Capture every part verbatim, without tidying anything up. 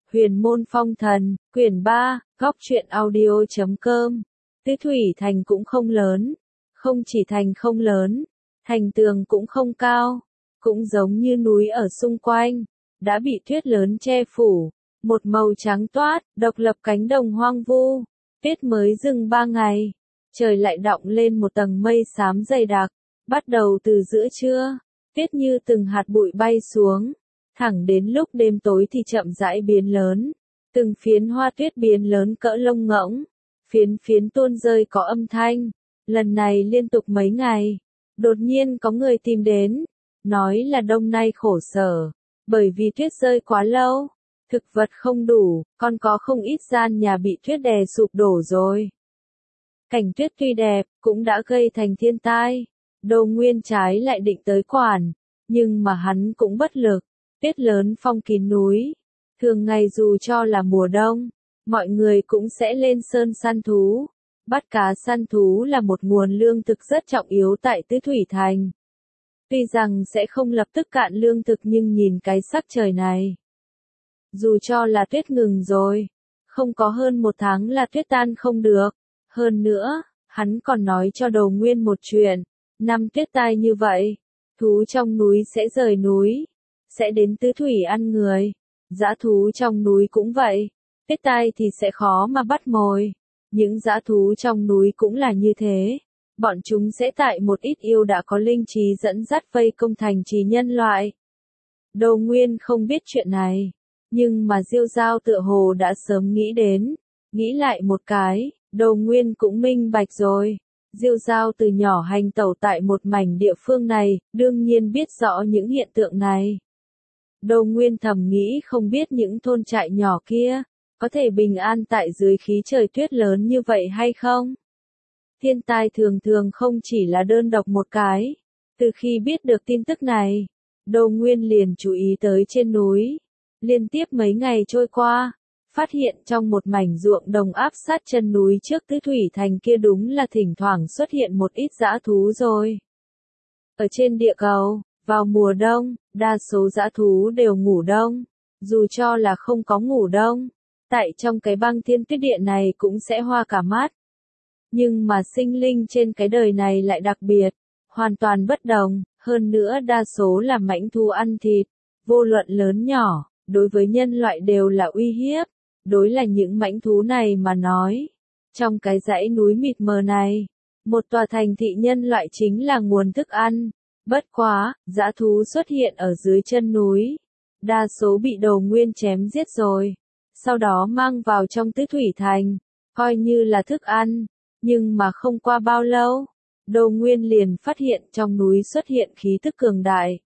Huyền môn phong thần, quyển ba, góc truyện audio chấm com. Tứ thủy thành cũng không lớn, không chỉ thành không lớn, thành tường cũng không cao, cũng giống như núi ở xung quanh, đã bị tuyết lớn che phủ, một màu trắng toát, độc lập cánh đồng hoang vu. Tuyết mới dừng ba ngày, trời lại đọng lên một tầng mây xám dày đặc, bắt đầu từ giữa trưa, tuyết như từng hạt bụi bay xuống. Thẳng đến lúc đêm tối thì chậm rãi biến lớn, từng phiến hoa tuyết biến lớn cỡ lông ngỗng, phiến phiến tuôn rơi có âm thanh. Lần này liên tục mấy ngày, đột nhiên có người tìm đến, nói là đông nay khổ sở, bởi vì tuyết rơi quá lâu, thực vật không đủ, còn có không ít gian nhà bị tuyết đè sụp đổ rồi. Cảnh tuyết tuy đẹp, cũng đã gây thành thiên tai. Đô Nguyên trái lại định tới quản, nhưng mà hắn cũng bất lực. Tuyết lớn phong kín núi, thường ngày dù cho là mùa đông, mọi người cũng sẽ lên sơn săn thú. Bắt cá săn thú là một nguồn lương thực rất trọng yếu tại Tứ Thủy Thành. Tuy rằng sẽ không lập tức cạn lương thực nhưng nhìn cái sắc trời này, dù cho là tuyết ngừng rồi, không có hơn một tháng là tuyết tan không được. Hơn nữa, hắn còn nói cho Đồ Nguyên một chuyện, năm tuyết tai như vậy, thú trong núi sẽ rời núi, sẽ đến tứ thủy ăn người. Dã thú trong núi cũng vậy, tuyết tai thì sẽ khó mà bắt mồi. Những dã thú trong núi cũng là như thế, bọn chúng sẽ tại một ít yêu đã có linh trí dẫn dắt vây công thành trì nhân loại. Đồ Nguyên không biết chuyện này, nhưng mà Diêu Giao tựa hồ đã sớm nghĩ đến, nghĩ lại một cái, Đồ Nguyên cũng minh bạch rồi. Diêu Giao từ nhỏ hành tẩu tại một mảnh địa phương này, đương nhiên biết rõ những hiện tượng này. Đồ Nguyên thầm nghĩ không biết những thôn trại nhỏ kia, có thể bình an tại dưới khí trời tuyết lớn như vậy hay không? Thiên tai thường thường không chỉ là đơn độc một cái. Từ khi biết được tin tức này, Đồ Nguyên liền chú ý tới trên núi. Liên tiếp mấy ngày trôi qua, phát hiện trong một mảnh ruộng đồng áp sát chân núi trước Tứ Thủy Thành kia đúng là thỉnh thoảng xuất hiện một ít dã thú rồi. Ở trên địa cầu, vào mùa đông, đa số dã thú đều ngủ đông, dù cho là không có ngủ đông, tại trong cái băng thiên tuyết địa này cũng sẽ hoa cả mắt. Nhưng mà sinh linh trên cái đời này lại đặc biệt, hoàn toàn bất đồng, hơn nữa đa số là mãnh thú ăn thịt, vô luận lớn nhỏ, đối với nhân loại đều là uy hiếp. Đối là những mãnh thú này mà nói, trong cái dãy núi mịt mờ này, một tòa thành thị nhân loại chính là nguồn thức ăn. Bất quá, dã thú xuất hiện ở dưới chân núi, đa số bị Đồ Nguyên chém giết rồi, sau đó mang vào trong Tứ Thủy Thành, coi như là thức ăn. Nhưng mà không qua bao lâu, Đồ Nguyên liền phát hiện trong núi xuất hiện khí tức cường đại.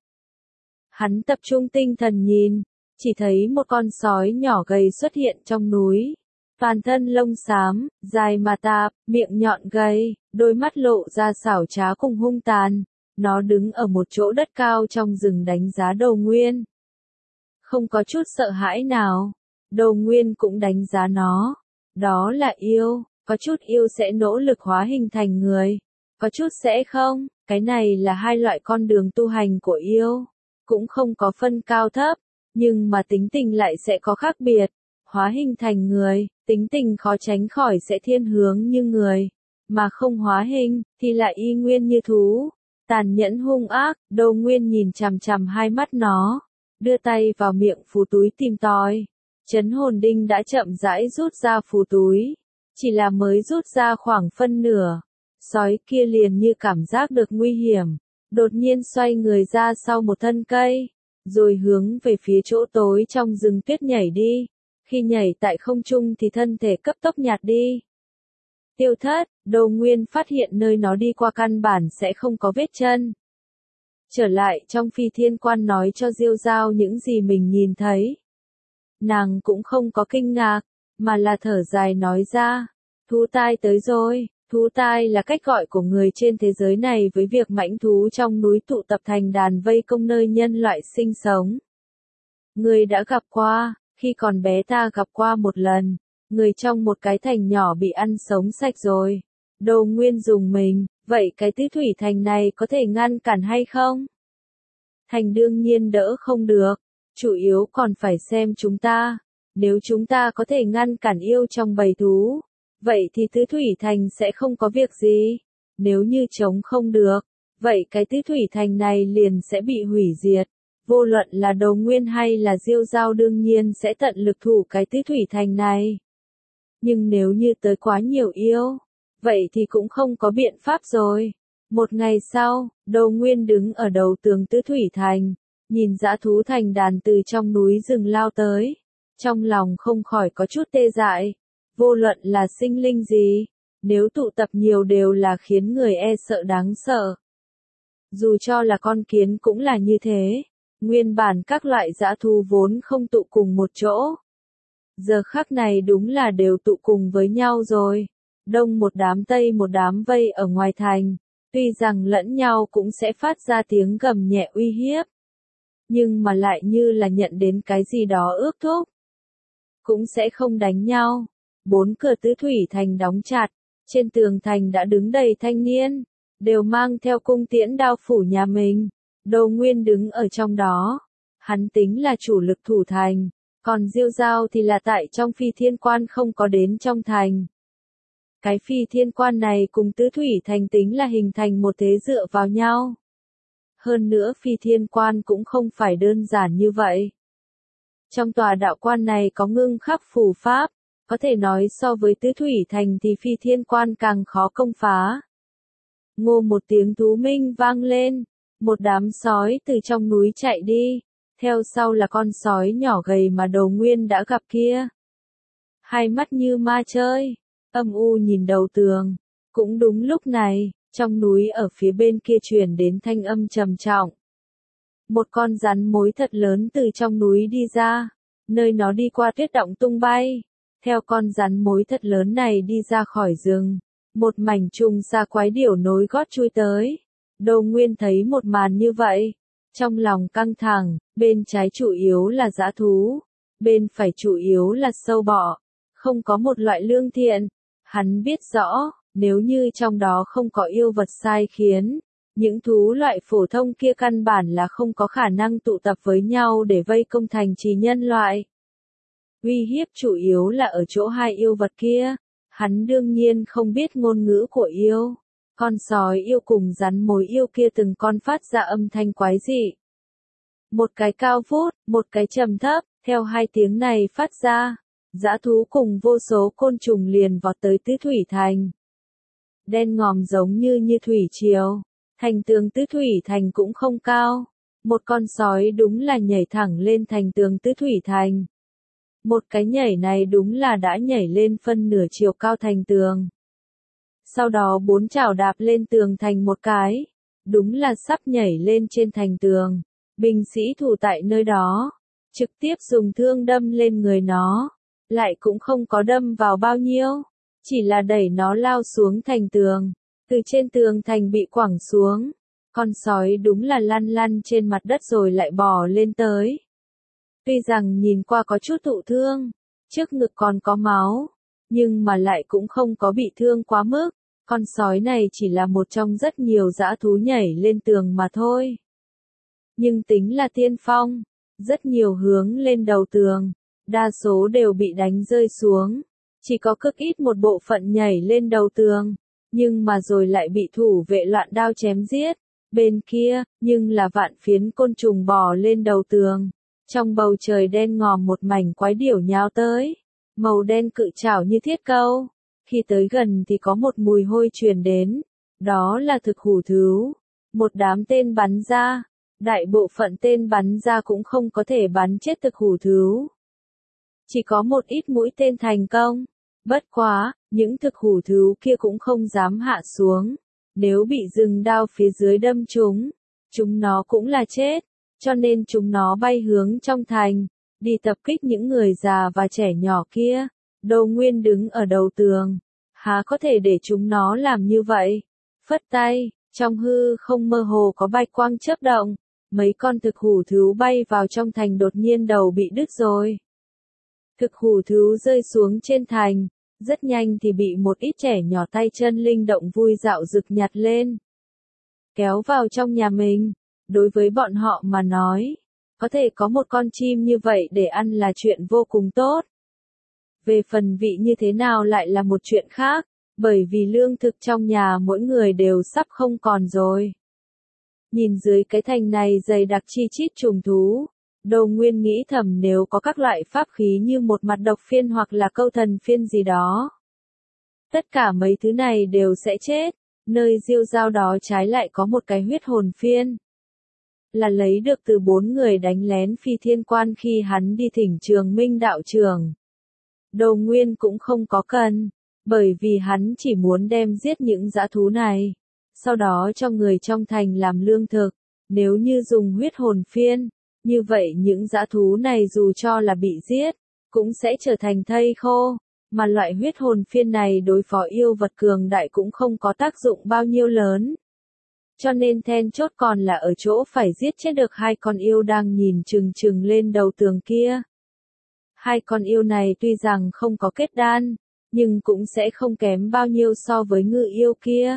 Hắn tập trung tinh thần nhìn, chỉ thấy một con sói nhỏ gầy xuất hiện trong núi. Toàn thân lông xám, dài mà tạp, miệng nhọn gầy, đôi mắt lộ ra xảo trá cùng hung tàn. Nó đứng ở một chỗ đất cao trong rừng đánh giá Đồ Nguyên. Không có chút sợ hãi nào. Đồ Nguyên cũng đánh giá nó. Đó là yêu, có chút yêu sẽ nỗ lực hóa hình thành người, có chút sẽ không. Cái này là hai loại con đường tu hành của yêu, cũng không có phân cao thấp, nhưng mà tính tình lại sẽ có khác biệt. Hóa hình thành người, tính tình khó tránh khỏi sẽ thiên hướng như người, mà không hóa hình, thì lại y nguyên như thú. Tàn nhẫn hung ác. Đồ Nguyên nhìn chằm chằm hai mắt nó, đưa tay vào miệng phù túi tìm tòi. Chấn hồn đinh đã chậm rãi rút ra phù túi, chỉ là mới rút ra khoảng phân nửa. Sói kia liền như cảm giác được nguy hiểm, đột nhiên xoay người ra sau một thân cây, rồi hướng về phía chỗ tối trong rừng tuyết nhảy đi. Khi nhảy tại không trung thì thân thể cấp tốc nhạt đi. Tiêu thất. Đồ Nguyên phát hiện nơi nó đi qua căn bản sẽ không có vết chân. Trở lại trong Phi Thiên Quan nói cho Diêu Giao những gì mình nhìn thấy. Nàng cũng không có kinh ngạc, mà là thở dài nói ra, thú tai tới rồi. Thú tai là cách gọi của người trên thế giới này với việc mãnh thú trong núi tụ tập thành đàn vây công nơi nhân loại sinh sống. Người đã gặp qua, khi còn bé ta gặp qua một lần, người trong một cái thành nhỏ bị ăn sống sạch rồi. Đồ Nguyên dùng mình, vậy cái Tứ Thủy Thành này có thể ngăn cản hay không? Thành đương nhiên đỡ không được, chủ yếu còn phải xem chúng ta. Nếu chúng ta có thể ngăn cản yêu trong bầy thú, vậy thì tứ thủy thành sẽ không có việc gì. Nếu như chống không được, vậy cái tứ thủy thành này liền sẽ bị hủy diệt. Vô luận là Đồ Nguyên hay là Diêu Giao đương nhiên sẽ tận lực thủ cái tứ thủy thành này. Nhưng nếu như tới quá nhiều yêu, vậy thì cũng không có biện pháp rồi. Một ngày sau, Đồ Nguyên đứng ở đầu tường tứ thủy thành, nhìn dã thú thành đàn từ trong núi rừng lao tới. Trong lòng không khỏi có chút tê dại. Vô luận là sinh linh gì, nếu tụ tập nhiều đều là khiến người e sợ đáng sợ. Dù cho là con kiến cũng là như thế. Nguyên bản các loại dã thú vốn không tụ cùng một chỗ. Giờ khắc này đúng là đều tụ cùng với nhau rồi. Đông một đám tây một đám vây ở ngoài thành. Tuy rằng lẫn nhau cũng sẽ phát ra tiếng gầm nhẹ uy hiếp. Nhưng mà lại như là nhận đến cái gì đó ước thúc. Cũng sẽ không đánh nhau. Bốn cửa tứ thủy thành đóng chặt. Trên tường thành đã đứng đầy thanh niên. Đều mang theo cung tiễn đao phủ nhà mình. Đồ Nguyên đứng ở trong đó. Hắn tính là chủ lực thủ thành. Còn Diêu Giao thì là tại trong phi thiên quan không có đến trong thành. Cái phi thiên quan này cùng tứ thủy thành tính là hình thành một thế dựa vào nhau. Hơn nữa phi thiên quan cũng không phải đơn giản như vậy. Trong tòa đạo quan này có ngưng khắc phù pháp. Có thể nói so với tứ thủy thành thì phi thiên quan càng khó công phá. Ngô một tiếng thú minh vang lên. Một đám sói từ trong núi chạy đi. Theo sau là con sói nhỏ gầy mà Đồ Nguyên đã gặp kia. Hai mắt như ma chơi. Âm u nhìn đầu tường. Cũng đúng lúc này, trong núi ở phía bên kia truyền đến thanh âm trầm trọng. Một con rắn mối thật lớn từ trong núi đi ra. Nơi nó đi qua tuyết động tung bay. Theo con rắn mối thật lớn này đi ra khỏi rừng. Một mảnh trùng xa quái điểu nối gót chui tới. Đồ Nguyên thấy một màn như vậy. Trong lòng căng thẳng, bên trái chủ yếu là dã thú. Bên phải chủ yếu là sâu bọ. Không có một loại lương thiện. Hắn biết rõ, nếu như trong đó không có yêu vật sai khiến. Những thú loại phổ thông kia căn bản là không có khả năng tụ tập với nhau để vây công thành trì nhân loại. Uy hiếp chủ yếu là ở chỗ hai yêu vật kia. Hắn đương nhiên không biết ngôn ngữ của yêu. Con sói yêu cùng rắn mối yêu kia từng con phát ra âm thanh quái dị. Một cái cao vút, một cái trầm thấp, theo hai tiếng này phát ra. Dã thú cùng vô số côn trùng liền vọt tới tứ thủy thành. Đen ngòm giống như như thủy triều. Thành tường tứ thủy thành cũng không cao. Một con sói đúng là nhảy thẳng lên thành tường tứ thủy thành. Một cái nhảy này đúng là đã nhảy lên phân nửa chiều cao thành tường. Sau đó bốn chảo đạp lên tường thành một cái. Đúng là sắp nhảy lên trên thành tường. Binh sĩ thủ tại nơi đó. Trực tiếp dùng thương đâm lên người nó. Lại cũng không có đâm vào bao nhiêu. Chỉ là đẩy nó lao xuống thành tường. Từ trên tường thành bị quẳng xuống. Con sói đúng là lăn lăn trên mặt đất rồi lại bò lên tới. Tuy rằng nhìn qua có chút thụ thương. Trước ngực còn có máu. Nhưng mà lại cũng không có bị thương quá mức. Con sói này chỉ là một trong rất nhiều dã thú nhảy lên tường mà thôi. Nhưng tính là tiên phong. Rất nhiều hướng lên đầu tường. Đa số đều bị đánh rơi xuống. Chỉ có cực ít một bộ phận nhảy lên đầu tường. Nhưng mà rồi lại bị thủ vệ loạn đao chém giết. Bên kia, nhưng là vạn phiến côn trùng bò lên đầu tường. Trong bầu trời đen ngòm một mảnh quái điểu nhào tới. Màu đen cự chảo như thiết câu. Khi tới gần thì có một mùi hôi truyền đến. Đó là thực hủ thứu. Một đám tên bắn ra. Đại bộ phận tên bắn ra cũng không có thể bắn chết thực hủ thứu. Chỉ có một ít mũi tên thành công. Bất quá, những thực hủ thứu kia cũng không dám hạ xuống. Nếu bị rừng đao phía dưới đâm chúng, chúng nó cũng là chết. Cho nên chúng nó bay hướng trong thành, đi tập kích những người già và trẻ nhỏ kia. Đồ Nguyên đứng ở đầu tường. Há có thể để chúng nó làm như vậy? Phất tay, trong hư không mơ hồ có bạch quang chớp động. Mấy con thực hủ thứu bay vào trong thành đột nhiên đầu bị đứt rồi. Thực hủ thứu rơi xuống trên thành. Rất nhanh thì bị một ít trẻ nhỏ tay chân linh động vui dạo rực nhặt lên. Kéo vào trong nhà mình. Đối với bọn họ mà nói, có thể có một con chim như vậy để ăn là chuyện vô cùng tốt. Về phần vị như thế nào lại là một chuyện khác, bởi vì lương thực trong nhà mỗi người đều sắp không còn rồi. Nhìn dưới cái thành này dày đặc chi chít trùng thú, Đồ Nguyên nghĩ thầm nếu có các loại pháp khí như một mặt độc phiên hoặc là câu thần phiên gì đó. Tất cả mấy thứ này đều sẽ chết, nơi Diêu Giao đó trái lại có một cái huyết hồn phiên. Là lấy được từ bốn người đánh lén Phi Thiên Quan khi hắn đi thỉnh Trường Minh đạo trưởng. Đồ Nguyên cũng không có cần, bởi vì hắn chỉ muốn đem giết những dã thú này, sau đó cho người trong thành làm lương thực. Nếu như dùng huyết hồn phiên, như vậy những dã thú này dù cho là bị giết, cũng sẽ trở thành thây khô, mà loại huyết hồn phiên này đối phó yêu vật cường đại cũng không có tác dụng bao nhiêu lớn. Cho nên then chốt còn là ở chỗ phải giết chết được hai con yêu đang nhìn chừng chừng lên đầu tường kia. Hai con yêu này tuy rằng không có kết đan, nhưng cũng sẽ không kém bao nhiêu so với ngự yêu kia.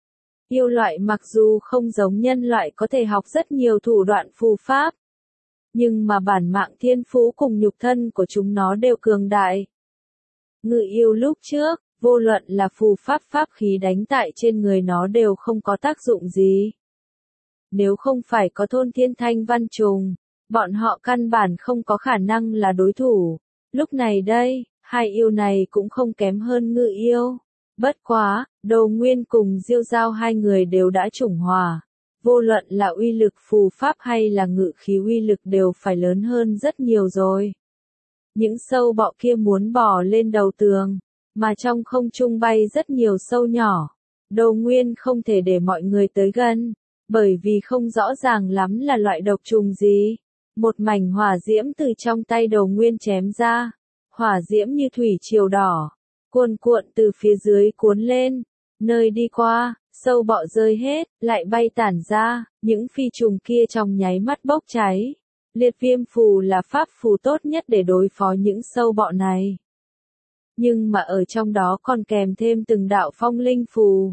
Yêu loại mặc dù không giống nhân loại có thể học rất nhiều thủ đoạn phù pháp, nhưng mà bản mạng thiên phú cùng nhục thân của chúng nó đều cường đại. Ngự yêu lúc trước, vô luận là phù pháp pháp khí đánh tại trên người nó đều không có tác dụng gì. Nếu không phải có thôn thiên thanh văn trùng, bọn họ căn bản không có khả năng là đối thủ. Lúc này đây, hai yêu này cũng không kém hơn ngự yêu. Bất quá, Đồ Nguyên cùng Diêu Giao hai người đều đã chủng hòa. Vô luận là uy lực phù pháp hay là ngự khí uy lực đều phải lớn hơn rất nhiều rồi. Những sâu bọ kia muốn bò lên đầu tường, mà trong không trung bay rất nhiều sâu nhỏ. Đồ Nguyên không thể để mọi người tới gần, bởi vì không rõ ràng lắm là loại độc trùng gì. Một mảnh hỏa diễm từ trong tay Đồ Nguyên chém ra, hỏa diễm như thủy triều đỏ, cuồn cuộn từ phía dưới cuốn lên, nơi đi qua, sâu bọ rơi hết, lại bay tản ra, những phi trùng kia trong nháy mắt bốc cháy. Liệt viêm phù là pháp phù tốt nhất để đối phó những sâu bọ này. Nhưng mà ở trong đó còn kèm thêm từng đạo phong linh phù.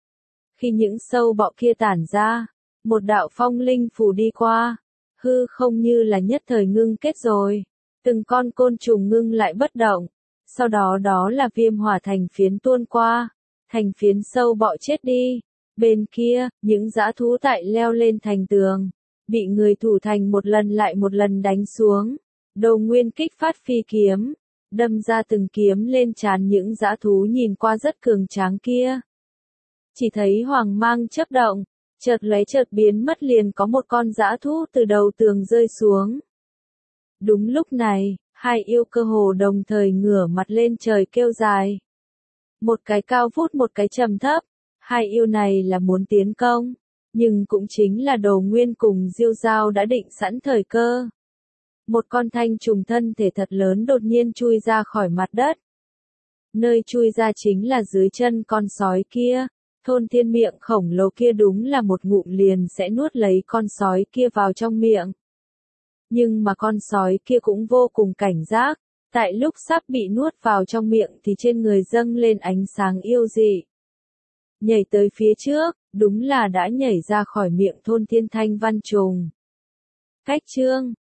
Khi những sâu bọ kia tản ra, một đạo phong linh phù đi qua, hư không như là nhất thời ngưng kết rồi. Từng con côn trùng ngưng lại bất động. Sau đó đó là viêm hỏa thành phiến tuôn qua. Thành phiến sâu bọ chết đi. Bên kia, những dã thú tại leo lên thành tường, bị người thủ thành một lần lại một lần đánh xuống. Đồ Nguyên kích phát phi kiếm, đâm ra từng kiếm lên trán những dã thú nhìn qua rất cường tráng kia. Chỉ thấy hoàng mang chớp động, chợt lóe chợt biến mất, liền có một con dã thú từ đầu tường rơi xuống. Đúng lúc này, hai yêu cơ hồ đồng thời ngửa mặt lên trời kêu dài. Một cái cao vút một cái trầm thấp, hai yêu này là muốn tiến công, nhưng cũng chính là Đồ Nguyên cùng Diêu Giao đã định sẵn thời cơ. Một con thanh trùng thân thể thật lớn đột nhiên chui ra khỏi mặt đất. Nơi chui ra chính là dưới chân con sói kia. Thôn thiên miệng khổng lồ kia đúng là một ngụm liền sẽ nuốt lấy con sói kia vào trong miệng. Nhưng mà con sói kia cũng vô cùng cảnh giác, tại lúc sắp bị nuốt vào trong miệng thì trên người dâng lên ánh sáng yêu dị. Nhảy tới phía trước, đúng là đã nhảy ra khỏi miệng thôn thiên thanh văn trùng. Cách chương